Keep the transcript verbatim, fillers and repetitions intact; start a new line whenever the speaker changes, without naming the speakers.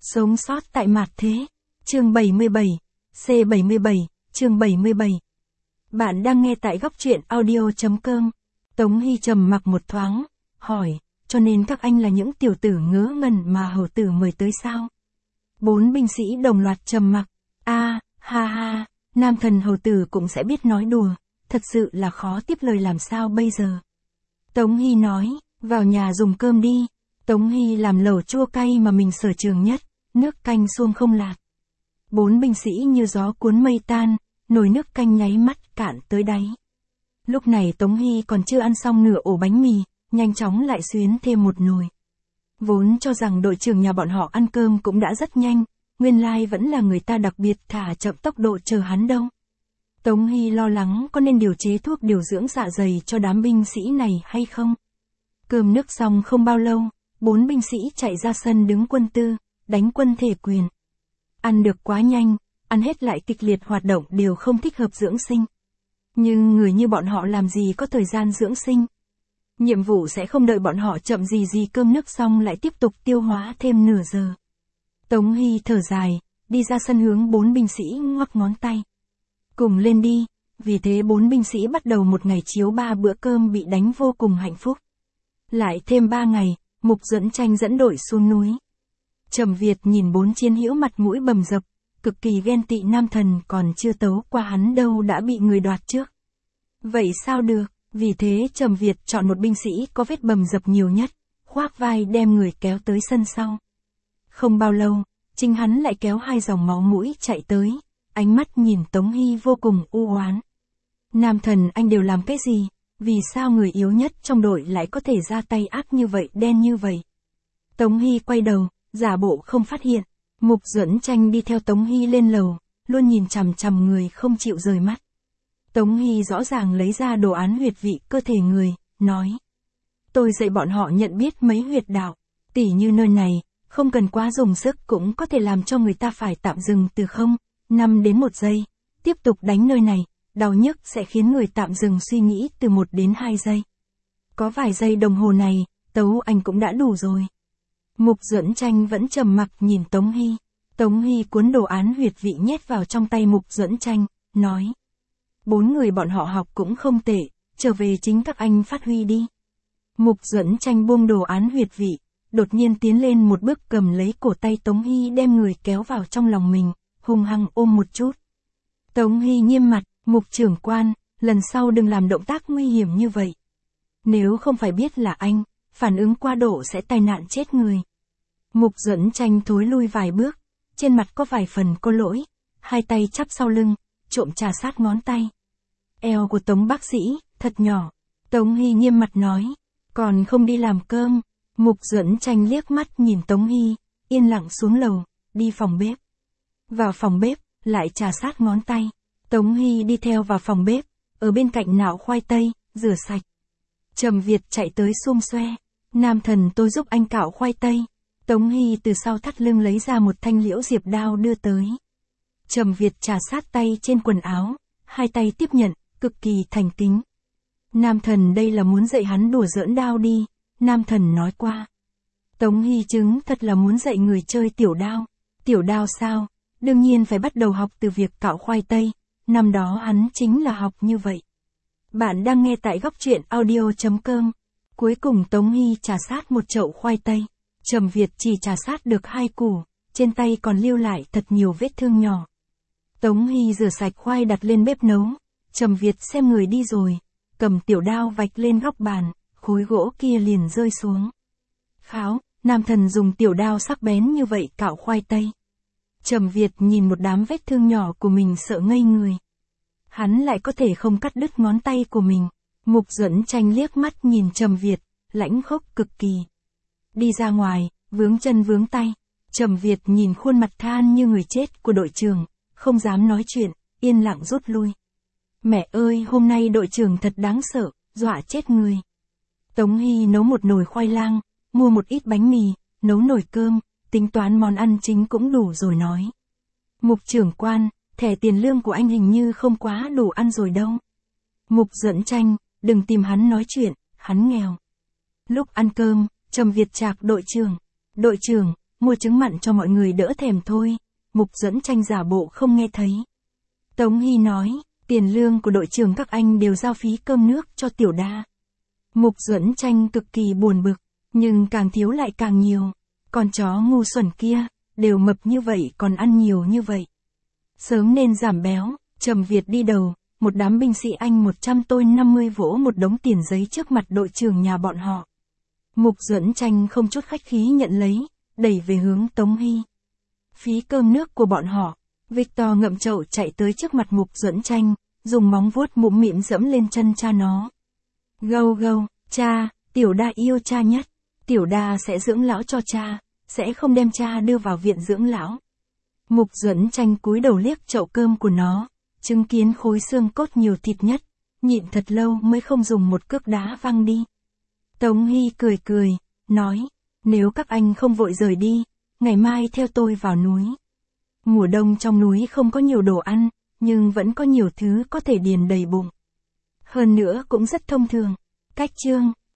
Sống sót tại mạt thế. Chương bảy mươi bảy. C bảy mươi bảy, chương bảy mươi bảy. Bạn đang nghe tại góc truyện audio.com. Tống Hy trầm mặc một thoáng, hỏi, cho nên các anh là những tiểu tử ngớ ngẩn mà hầu tử mời tới sao? Bốn binh sĩ đồng loạt trầm mặc. A, ha ha, nam thần hầu tử cũng sẽ biết nói đùa, thật sự là khó tiếp lời làm sao bây giờ. Tống Hy nói, vào nhà dùng cơm đi. Tống Hy làm lẩu chua cay mà mình sở trường nhất, nước canh xuông không lạt. Bốn binh sĩ như gió cuốn mây tan, nồi nước canh nháy mắt cạn tới đáy. Lúc này Tống Hy còn chưa ăn xong nửa ổ bánh mì, nhanh chóng lại xuyến thêm một nồi. Vốn cho rằng đội trưởng nhà bọn họ ăn cơm cũng đã rất nhanh, nguyên lai vẫn là người ta đặc biệt thả chậm tốc độ chờ hắn đâu. Tống Hy lo lắng có nên điều chế thuốc điều dưỡng dạ dày cho đám binh sĩ này hay không. Cơm nước xong không bao lâu, bốn binh sĩ chạy ra sân đứng quân tư, đánh quân thể quyền. Ăn được quá nhanh, ăn hết lại kịch liệt hoạt động đều không thích hợp dưỡng sinh. Nhưng người như bọn họ làm gì có thời gian dưỡng sinh. Nhiệm vụ sẽ không đợi bọn họ chậm gì gì cơm nước xong lại tiếp tục tiêu hóa thêm nửa giờ. Tống Hy thở dài, đi ra sân hướng bốn binh sĩ ngoắc ngón tay. Cùng lên đi, vì thế bốn binh sĩ bắt đầu một ngày chiếu ba bữa cơm bị đánh vô cùng hạnh phúc. Lại thêm ba ngày, Mục Duẫn Tranh dẫn đội xuống núi. Trầm Việt nhìn bốn chiến hữu mặt mũi bầm dập, cực kỳ ghen tị nam thần còn chưa tấu qua hắn đâu đã bị người đoạt trước. Vậy sao được, vì thế Trầm Việt chọn một binh sĩ có vết bầm dập nhiều nhất, khoác vai đem người kéo tới sân sau. Không bao lâu, chính hắn lại kéo hai dòng máu mũi chạy tới, ánh mắt nhìn Tống Hy vô cùng u oán. Nam thần anh đều làm cái gì, vì sao người yếu nhất trong đội lại có thể ra tay ác như vậy đen như vậy. Tống Hy quay đầu, giả bộ không phát hiện. Mục Duẫn Tranh đi theo Tống Hy lên lầu, luôn nhìn chằm chằm người không chịu rời mắt. Tống Hy rõ ràng lấy ra đồ án huyệt vị cơ thể người, nói. Tôi dạy bọn họ nhận biết mấy huyệt đạo, tỉ như nơi này, không cần quá dùng sức cũng có thể làm cho người ta phải tạm dừng từ không, năm đến một giây, tiếp tục đánh nơi này, đau nhức sẽ khiến người tạm dừng suy nghĩ từ một đến hai giây. Có vài giây đồng hồ này, tấu anh cũng đã đủ rồi. Mục Duẫn Tranh vẫn trầm mặc nhìn Tống Hy. Tống Hy cuốn đồ án huyệt vị nhét vào trong tay Mục Duẫn Tranh, nói. Bốn người bọn họ học cũng không tệ, trở về chính các anh phát huy đi. Mục Duẫn Tranh buông đồ án huyệt vị, đột nhiên tiến lên một bước cầm lấy cổ tay Tống Hy đem người kéo vào trong lòng mình, hung hăng ôm một chút. Tống Hy nghiêm mặt, Mục trưởng quan, lần sau đừng làm động tác nguy hiểm như vậy. Nếu không phải biết là anh, phản ứng quá độ sẽ tai nạn chết người. Mục Duẫn Tranh thối lui vài bước, trên mặt có vài phần có lỗi, hai tay chắp sau lưng, trộm trà sát ngón tay. Eo của Tống bác sĩ, thật nhỏ. Tống Hy nghiêm mặt nói, còn không đi làm cơm. Mục Duẫn Tranh liếc mắt nhìn Tống Hy, yên lặng xuống lầu, đi phòng bếp. Vào phòng bếp, lại trà sát ngón tay. Tống Hy đi theo vào phòng bếp, ở bên cạnh nạo khoai tây, rửa sạch. Trầm Việt chạy tới xum xoe. Nam thần tôi giúp anh cạo khoai tây. Tống Hy từ sau thắt lưng lấy ra một thanh liễu diệp đao đưa tới. Trầm Việt trà sát tay trên quần áo, hai tay tiếp nhận, cực kỳ thành kính. Nam thần đây là muốn dạy hắn đùa giỡn đao đi, nam thần nói qua. Tống Hy chứng thật là muốn dạy người chơi tiểu đao. Tiểu đao sao? Đương nhiên phải bắt đầu học từ việc cạo khoai tây, năm đó hắn chính là học như vậy. Bạn đang nghe tại góc truyện audio.com. Cuối cùng Tống Hy trà sát một chậu khoai tây. Trầm Việt chỉ trà sát được hai củ, trên tay còn lưu lại thật nhiều vết thương nhỏ. Tống Hy rửa sạch khoai đặt lên bếp nấu. Trầm Việt xem người đi rồi, cầm tiểu đao vạch lên góc bàn, khối gỗ kia liền rơi xuống. Kháo, nam thần dùng tiểu đao sắc bén như vậy cạo khoai tây. Trầm Việt nhìn một đám vết thương nhỏ của mình sợ ngây người. Hắn lại có thể không cắt đứt ngón tay của mình. Mục Duẫn Tranh liếc mắt nhìn Trầm Việt, lãnh khốc cực kỳ. Đi ra ngoài, vướng chân vướng tay. Trầm Việt nhìn khuôn mặt than như người chết của đội trưởng, không dám nói chuyện, yên lặng rút lui. Mẹ ơi, hôm nay đội trưởng thật đáng sợ, dọa chết người. Tống Hy nấu một nồi khoai lang, mua một ít bánh mì, nấu nồi cơm, tính toán món ăn chính cũng đủ rồi nói. Mục trưởng quan, thẻ tiền lương của anh hình như không quá đủ ăn rồi đâu. Mục Duẫn Tranh, đừng tìm hắn nói chuyện, hắn nghèo. Lúc ăn cơm, Trầm Việt chạc đội trưởng. Đội trưởng, mua trứng mặn cho mọi người đỡ thèm thôi. Mục Duẫn Tranh giả bộ không nghe thấy. Tống Hy nói, tiền lương của đội trưởng các anh đều giao phí cơm nước cho Tiểu Đa. Mục Duẫn Tranh cực kỳ buồn bực, nhưng càng thiếu lại càng nhiều. Con chó ngu xuẩn kia, đều mập như vậy còn ăn nhiều như vậy. Sớm nên giảm béo. Trầm Việt đi đầu, một đám binh sĩ Anh một trăm tôi năm mươi vỗ một đống tiền giấy trước mặt đội trưởng nhà bọn họ. Mục Duẫn Tranh không chút khách khí nhận lấy, đẩy về hướng Tống Hy. Phí cơm nước của bọn họ. Victor ngậm chậu chạy tới trước mặt Mục Duẫn Tranh, dùng móng vuốt mũm mĩm dẫm lên chân cha nó. Gâu gâu, cha, Tiểu Đa yêu cha nhất. Tiểu Đa sẽ dưỡng lão cho cha, sẽ không đem cha đưa vào viện dưỡng lão. Mục Duẫn Tranh cúi đầu liếc chậu cơm của nó, chứng kiến khối xương cốt nhiều thịt nhất, nhịn thật lâu mới không dùng một cước đá văng đi. Tống Hy cười cười, nói, nếu các anh không vội rời đi, ngày mai theo tôi vào núi. Mùa đông trong núi không có nhiều đồ ăn, nhưng vẫn có nhiều thứ có thể điền đầy bụng. Hơn nữa cũng rất thông thường. Cách chương